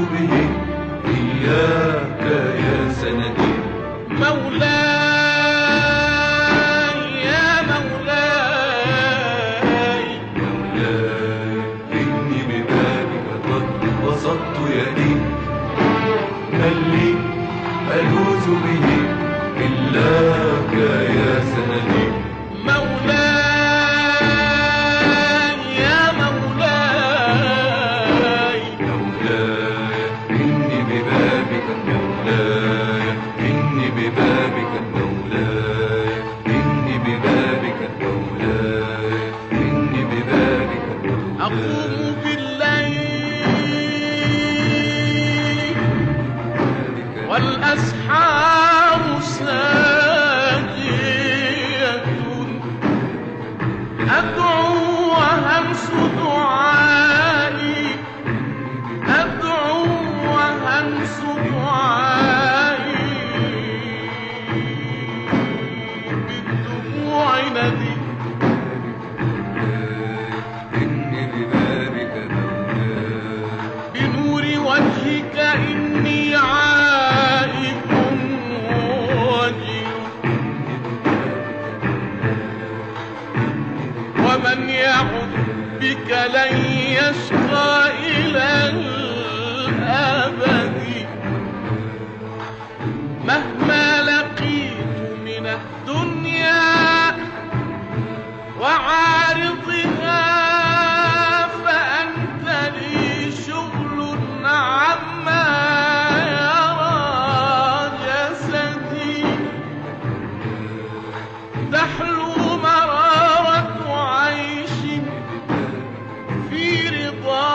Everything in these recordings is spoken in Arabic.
به إياك يا سندي. مولاي يا مولاي مولاي إني ببابك قد بسطت يدي، من لي ألوذ به إلاك يا سندي. مولاي يا مولاي مولاي إني ببابك مولاي إني ببابك مولاي إني ببابك مولاي إني ببابك مولاي. أقوم بالليل والأسحار ساجية، أدعو وهمس دعائي، أدعو وهمس دعائي، بالدموع ندي. إني ببابك مولاي بنور وجهك إني عائد وجل، ومن يعد بك لن يشقى إلى الأبد، مهما لقيت من الدنيا وعارضها فأنت لي شغل عما يرى جسدي، تحلو مرارة عيش في رضا،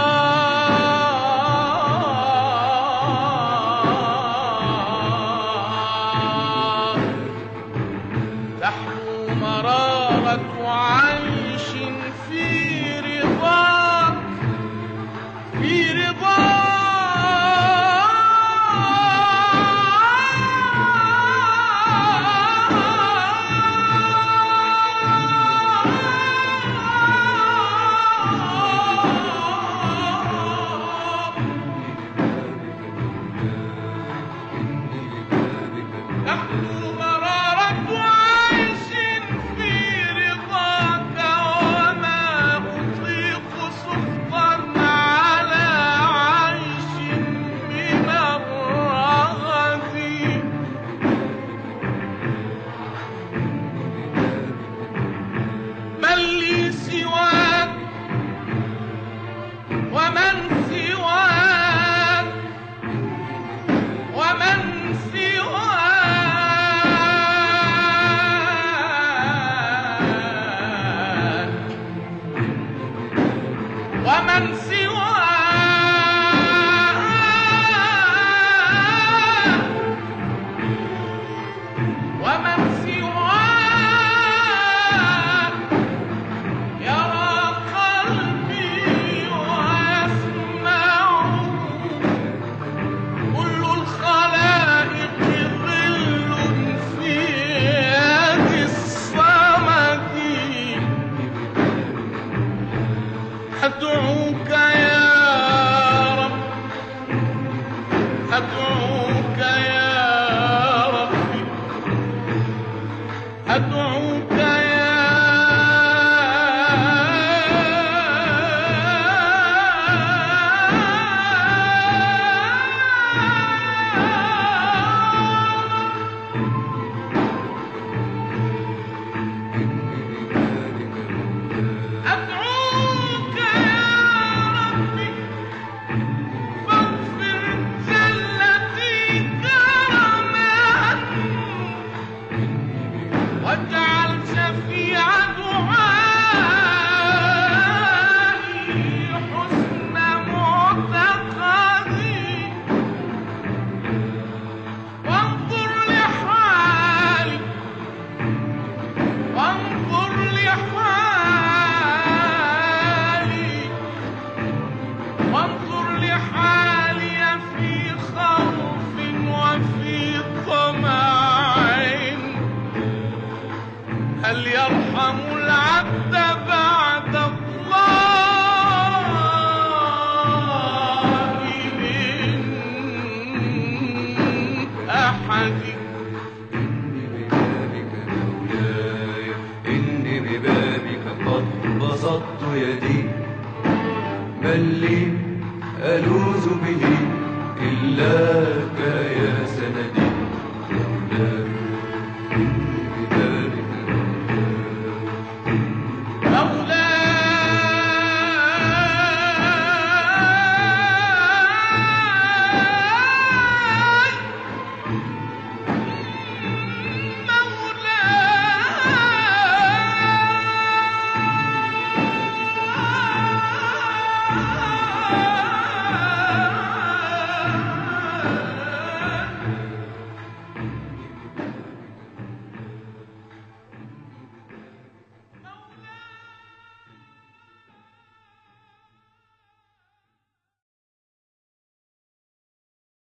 تحلو مرارة عيش في رضاك، في رضاك. تحلو مرارة عيش في رضاك، وما أطيق سخطا على عيش من الرغد. من لي سواك ومن سواك ومن سواك ومن سواك ومن سواك يرى قلبي ويسمع، كل الخلائق ظل في يد الصمد. أدعوك يا رب، أدعوك يا ربي، أدعوك يا أدعوك يا ربي، فاغفر جلتي سندي إني ببابك مولاي إني ببابك قد بسطت يدي من لي ألوذ به إلاك يا سندي